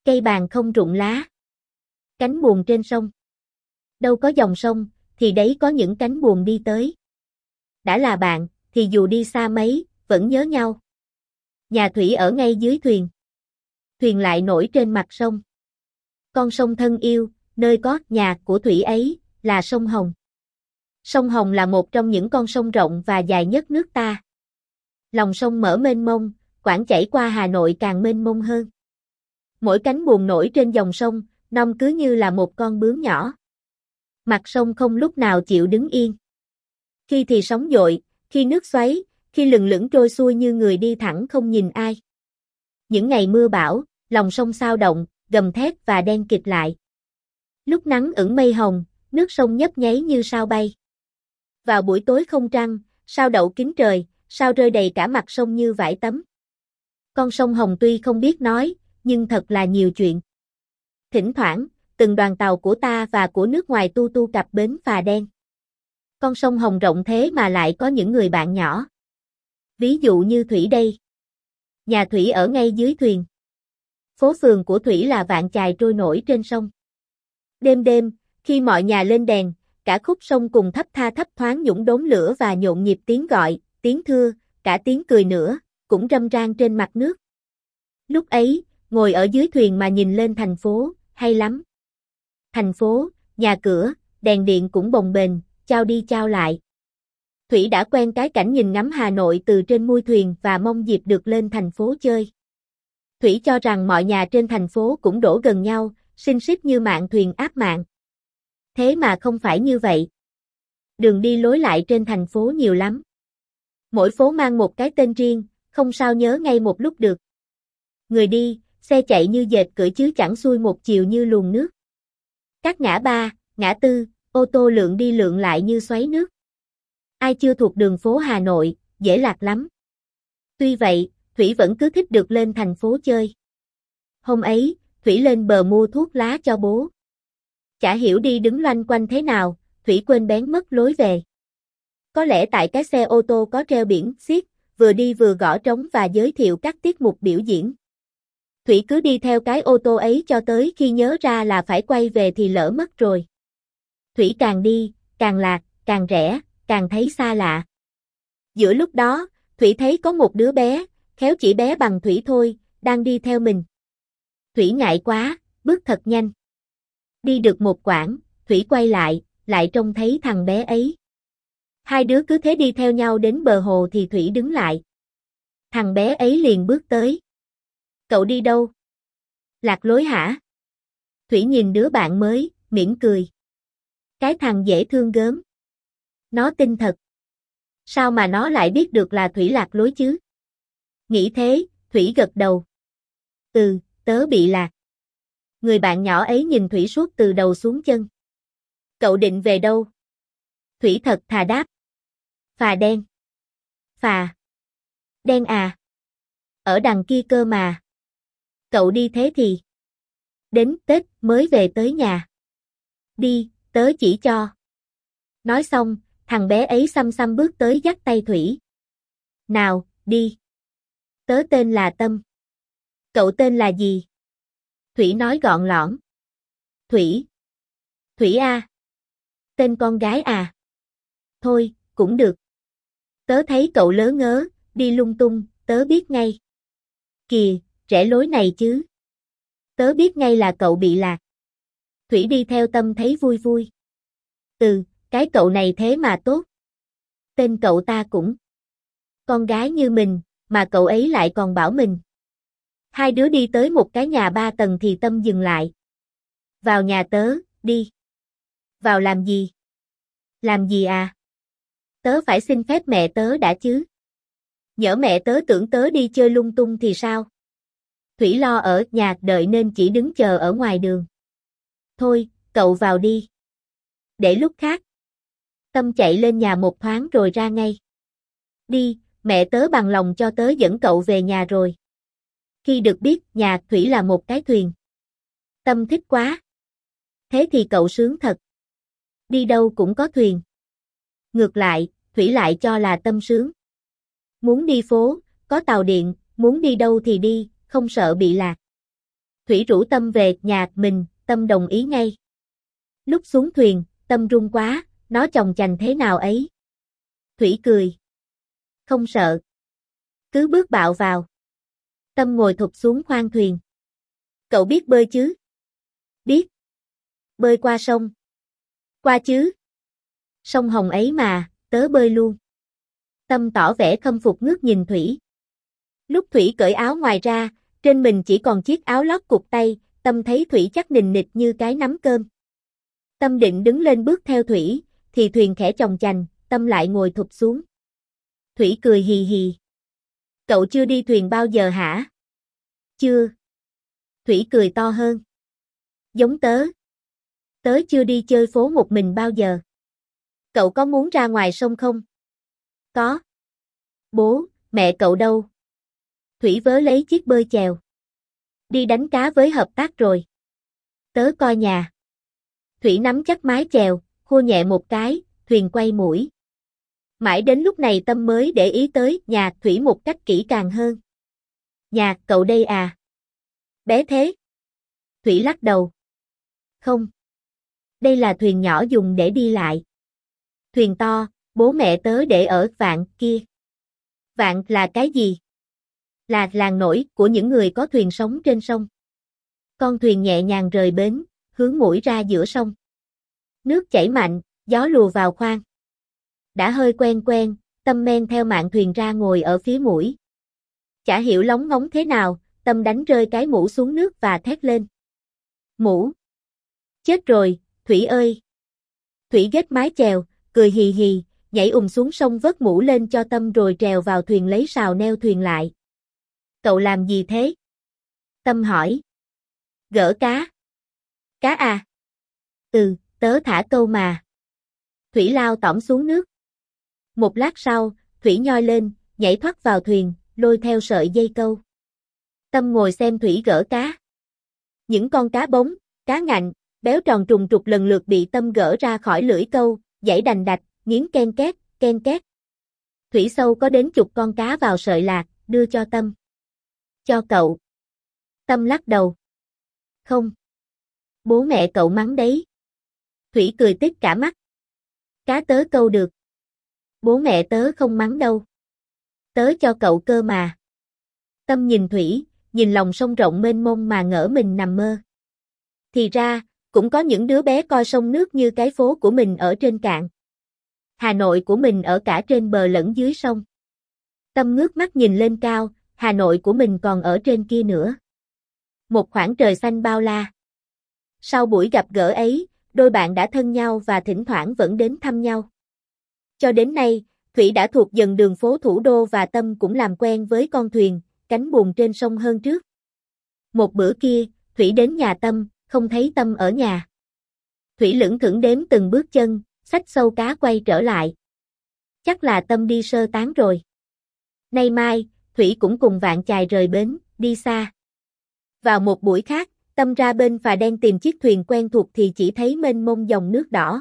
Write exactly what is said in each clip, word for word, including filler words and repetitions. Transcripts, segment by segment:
Cây bàn không rụng lá. Cánh buồm trên sông. Đâu có dòng sông, thì đấy có những cánh buồm đi tới. Đã là bạn, thì dù đi xa mấy, vẫn nhớ nhau. Nhà Thủy ở ngay dưới thuyền. Thuyền lại nổi trên mặt sông. Con sông thân yêu, nơi có nhà của Thủy ấy, là sông Hồng. Sông Hồng là một trong những con sông rộng và dài nhất nước ta. Lòng sông mở mênh mông, quãng chảy qua Hà Nội càng mênh mông hơn. Mỗi cánh buồm nổi trên dòng sông, non cứ như là một con bướm nhỏ. Mặt sông không lúc nào chịu đứng yên. Khi thì sóng dội, khi nước xoáy, khi lừng lững trôi xuôi như người đi thẳng không nhìn ai. Những ngày mưa bão, lòng sông xao động, gầm thét và đen kịt lại. Lúc nắng ửng mây hồng, nước sông nhấp nháy như sao bay. Vào buổi tối không trăng, sao đậu kín trời, sao rơi đầy cả mặt sông như vải tấm. Con sông Hồng tuy không biết nói, nhưng thật là nhiều chuyện. Thỉnh thoảng, từng đoàn tàu của ta và của nước ngoài tu tu cập bến phà đen. Con sông Hồng rộng thế mà lại có những người bạn nhỏ. Ví dụ như Thủy đây. Nhà Thủy ở ngay dưới thuyền. Phố phường của Thủy là vạn chài trôi nổi trên sông. Đêm đêm, khi mọi nhà lên đèn, cả khúc sông cùng thấp tha thấp thoáng nhũng đốm lửa và nhộn nhịp tiếng gọi, tiếng thưa, cả tiếng cười nữa, cũng râm ran trên mặt nước. Lúc ấy, ngồi ở dưới thuyền mà nhìn lên thành phố, hay lắm. Thành phố, nhà cửa, đèn điện cũng bồng bềnh, chao đi chao lại. Thủy đã quen cái cảnh nhìn ngắm Hà Nội từ trên mui thuyền và mong dịp được lên thành phố chơi. Thủy cho rằng mọi nhà trên thành phố cũng đổ gần nhau, xinh xít như mạng thuyền áp mạng. Thế mà không phải như vậy. Đường đi lối lại trên thành phố nhiều lắm. Mỗi phố mang một cái tên riêng, không sao nhớ ngay một lúc được. Người đi, xe chạy như dệt cưỡi chứ chẳng xuôi một chiều như luồng nước. Các ngã ba, ngã tư, ô tô lượn đi lượn lại như xoáy nước. Ai chưa thuộc đường phố Hà Nội, dễ lạc lắm. Tuy vậy, Thủy vẫn cứ thích được lên thành phố chơi. Hôm ấy, Thủy lên bờ mua thuốc lá cho bố. Chả hiểu đi đứng loanh quanh thế nào, Thủy quên bén mất lối về. Có lẽ tại cái xe ô tô có treo biển xiết, vừa đi vừa gõ trống và giới thiệu các tiết mục biểu diễn. Thủy cứ đi theo cái ô tô ấy cho tới khi nhớ ra là phải quay về thì lỡ mất rồi. Thủy càng đi, càng lạc, càng rẽ, càng thấy xa lạ. Giữa lúc đó, Thủy thấy có một đứa bé, khéo chỉ bé bằng Thủy thôi, đang đi theo mình. Thủy ngại quá, bước thật nhanh. Đi được một quãng, Thủy quay lại, lại trông thấy thằng bé ấy. Hai đứa cứ thế đi theo nhau đến bờ hồ thì Thủy đứng lại. Thằng bé ấy liền bước tới. Cậu đi đâu? Lạc lối hả? Thủy nhìn đứa bạn mới, mỉm cười. Cái thằng dễ thương gớm. Nó tin thật. Sao mà nó lại biết được là Thủy lạc lối chứ? Nghĩ thế, Thủy gật đầu. Ừ, tớ bị lạc. Người bạn nhỏ ấy nhìn Thủy suốt từ đầu xuống chân. Cậu định về đâu? Thủy thật thà đáp. Phà đen. Phà. Đen à? Ở đằng kia cơ mà. Cậu đi thế thì. Đến Tết mới về tới nhà. Đi, tớ chỉ cho. Nói xong, thằng bé ấy xăm xăm bước tới dắt tay Thủy. Nào, đi. Tớ tên là Tâm. Cậu tên là gì? Thủy nói gọn lõn. Thủy. Thủy à? Tên con gái à? Thôi, cũng được. Tớ thấy cậu lớ ngớ, đi lung tung, tớ biết ngay. Kìa, rẽ lối này chứ. Tớ biết ngay là cậu bị lạc. Thủy đi theo Tâm thấy vui vui. Ừ, cái cậu này thế mà tốt. Tên cậu ta cũng con gái như mình, mà cậu ấy lại còn bảo mình. Hai đứa đi tới một cái nhà ba tầng thì Tâm dừng lại. Vào nhà tớ, đi. Vào làm gì? Làm gì à? Tớ phải xin phép mẹ tớ đã chứ. Nhỡ mẹ tớ tưởng tớ đi chơi lung tung thì sao? Thủy lo ở nhà đợi nên chỉ đứng chờ ở ngoài đường. Thôi, cậu vào đi. Để lúc khác. Tâm chạy lên nhà một thoáng rồi ra ngay. Đi, mẹ tớ bằng lòng cho tớ dẫn cậu về nhà rồi. Khi được biết nhà Thủy là một cái thuyền. Tâm thích quá. Thế thì cậu sướng thật. Đi đâu cũng có thuyền. Ngược lại, Thủy lại cho là Tâm sướng. Muốn đi phố, có tàu điện, muốn đi đâu thì đi, không sợ bị lạc. Thủy rủ Tâm về nhà mình, Tâm đồng ý ngay. Lúc xuống thuyền, Tâm run quá, nó chồng chành thế nào ấy. Thủy cười. Không sợ. Cứ bước bạo vào. Tâm ngồi thụp xuống khoang thuyền. Cậu biết bơi chứ? Biết. Bơi qua sông. Qua chứ. Sông Hồng ấy mà, tớ bơi luôn. Tâm tỏ vẻ khâm phục ngước nhìn Thủy. Lúc Thủy cởi áo ngoài ra, trên mình chỉ còn chiếc áo lót cụt tay, Tâm thấy Thủy chắc nình nịch như cái nắm cơm. Tâm định đứng lên bước theo Thủy, thì thuyền khẽ chòng chành, Tâm lại ngồi thụp xuống. Thủy cười hì hì. Cậu chưa đi thuyền bao giờ hả? Chưa. Thủy cười to hơn. Giống tớ. Tớ chưa đi chơi phố một mình bao giờ. Cậu có muốn ra ngoài sông không? Có. Bố, mẹ cậu đâu? Thủy vớ lấy chiếc bơi chèo. Đi đánh cá với hợp tác rồi. Tớ coi nhà. Thủy nắm chắc mái chèo, khua nhẹ một cái, thuyền quay mũi. Mãi đến lúc này Tâm mới để ý tới nhà Thủy một cách kỹ càng hơn. Nhà cậu đây à? Bé thế. Thủy lắc đầu. Không. Đây là thuyền nhỏ dùng để đi lại. Thuyền to, bố mẹ tớ để ở Vạn kia. Vạn là cái gì? Là làng nổi của những người có thuyền sống trên sông. Con thuyền nhẹ nhàng rời bến, hướng mũi ra giữa sông. Nước chảy mạnh, gió lùa vào khoang. Đã hơi quen quen, Tâm men theo mạn thuyền ra ngồi ở phía mũi. Chả hiểu lóng ngóng thế nào, Tâm đánh rơi cái mũ xuống nước và thét lên. Mũ! Chết rồi, Thủy ơi! Thủy ghét mái chèo, cười hì hì, nhảy ùm xuống sông vớt mũ lên cho Tâm rồi trèo vào thuyền lấy sào neo thuyền lại. Cậu làm gì thế? Tâm hỏi. Gỡ cá. Cá à? Ừ, tớ thả câu mà. Thủy lao tõm xuống nước. Một lát sau, Thủy nhoi lên, nhảy thoát vào thuyền, lôi theo sợi dây câu. Tâm ngồi xem Thủy gỡ cá. Những con cá bống, cá ngạnh, béo tròn trùng trục lần lượt bị Tâm gỡ ra khỏi lưỡi câu, giãy đành đạch, nghiến ken két, ken két. Thủy sâu có đến chục con cá vào sợi lạc, đưa cho Tâm. Cho cậu. Tâm lắc đầu. Không. Bố mẹ cậu mắng đấy. Thủy cười tít cả mắt. Cá tớ câu được. Bố mẹ tớ không mắng đâu. Tớ cho cậu cơ mà. Tâm nhìn Thủy, nhìn lòng sông rộng mênh mông mà ngỡ mình nằm mơ. Thì ra, cũng có những đứa bé coi sông nước như cái phố của mình ở trên cạn. Hà Nội của mình ở cả trên bờ lẫn dưới sông. Tâm ngước mắt nhìn lên cao, Hà Nội của mình còn ở trên kia nữa. Một khoảng trời xanh bao la. Sau buổi gặp gỡ ấy, đôi bạn đã thân nhau và thỉnh thoảng vẫn đến thăm nhau. Cho đến nay, Thủy đã thuộc dần đường phố thủ đô và Tâm cũng làm quen với con thuyền, cánh buồm trên sông hơn trước. Một bữa kia, Thủy đến nhà Tâm, không thấy Tâm ở nhà. Thủy lững thững đếm từng bước chân, xách sâu cá quay trở lại. Chắc là Tâm đi sơ tán rồi. Nay mai, Thủy cũng cùng Vạn Chài rời bến, đi xa. Vào một buổi khác, Tâm ra bên phà đen tìm chiếc thuyền quen thuộc thì chỉ thấy mênh mông dòng nước đỏ.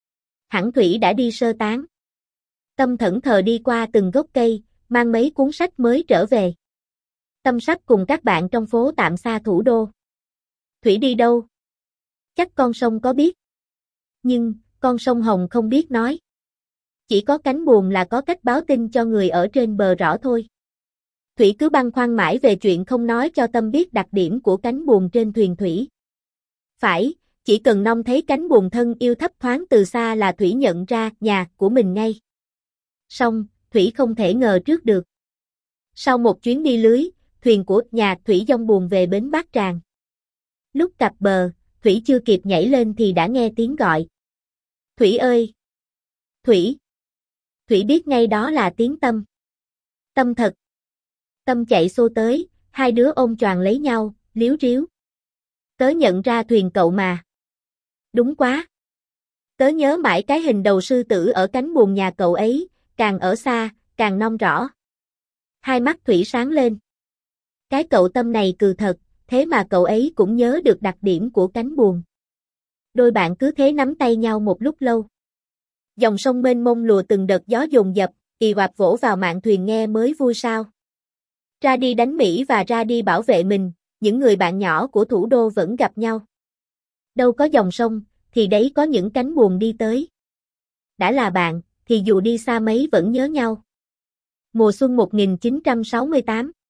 Hẳn Thủy đã đi sơ tán. Tâm thẫn thờ đi qua từng gốc cây, mang mấy cuốn sách mới trở về. Tâm sắp cùng các bạn trong phố tạm xa thủ đô. Thủy đi đâu? Chắc con sông có biết. Nhưng, con sông Hồng không biết nói. Chỉ có cánh buồm là có cách báo tin cho người ở trên bờ rõ thôi. Thủy cứ băn khoăn mãi về chuyện không nói cho Tâm biết đặc điểm của cánh buồm trên thuyền Thủy. Phải, chỉ cần Nong thấy cánh buồm thân yêu thấp thoáng từ xa là Thủy nhận ra nhà của mình ngay. Song, Thủy không thể ngờ trước được. Sau một chuyến đi lưới, thuyền của nhà Thủy dông buồm về bến Bát Tràng. Lúc cập bờ, Thủy chưa kịp nhảy lên thì đã nghe tiếng gọi. Thủy ơi! Thủy! Thủy biết ngay đó là tiếng Tâm. Tâm thật! Tâm chạy xô tới, hai đứa ôm choàng lấy nhau, líu ríu. Tớ nhận ra thuyền cậu mà. Đúng quá! Tớ nhớ mãi cái hình đầu sư tử ở cánh buồm nhà cậu ấy, càng ở xa, càng non rõ. Hai mắt Thủy sáng lên. Cái cậu Tâm này cừ thật, thế mà cậu ấy cũng nhớ được đặc điểm của cánh buồm. Đôi bạn cứ thế nắm tay nhau một lúc lâu. Dòng sông mênh mông lùa từng đợt gió dồn dập, ì oạp vỗ vào mạn thuyền nghe mới vui sao. Ra đi đánh Mỹ và ra đi bảo vệ mình, những người bạn nhỏ của thủ đô vẫn gặp nhau. Đâu có dòng sông, thì đấy có những cánh buồm đi tới. Đã là bạn, thì dù đi xa mấy vẫn nhớ nhau. Mùa xuân một nghìn chín trăm sáu mươi tám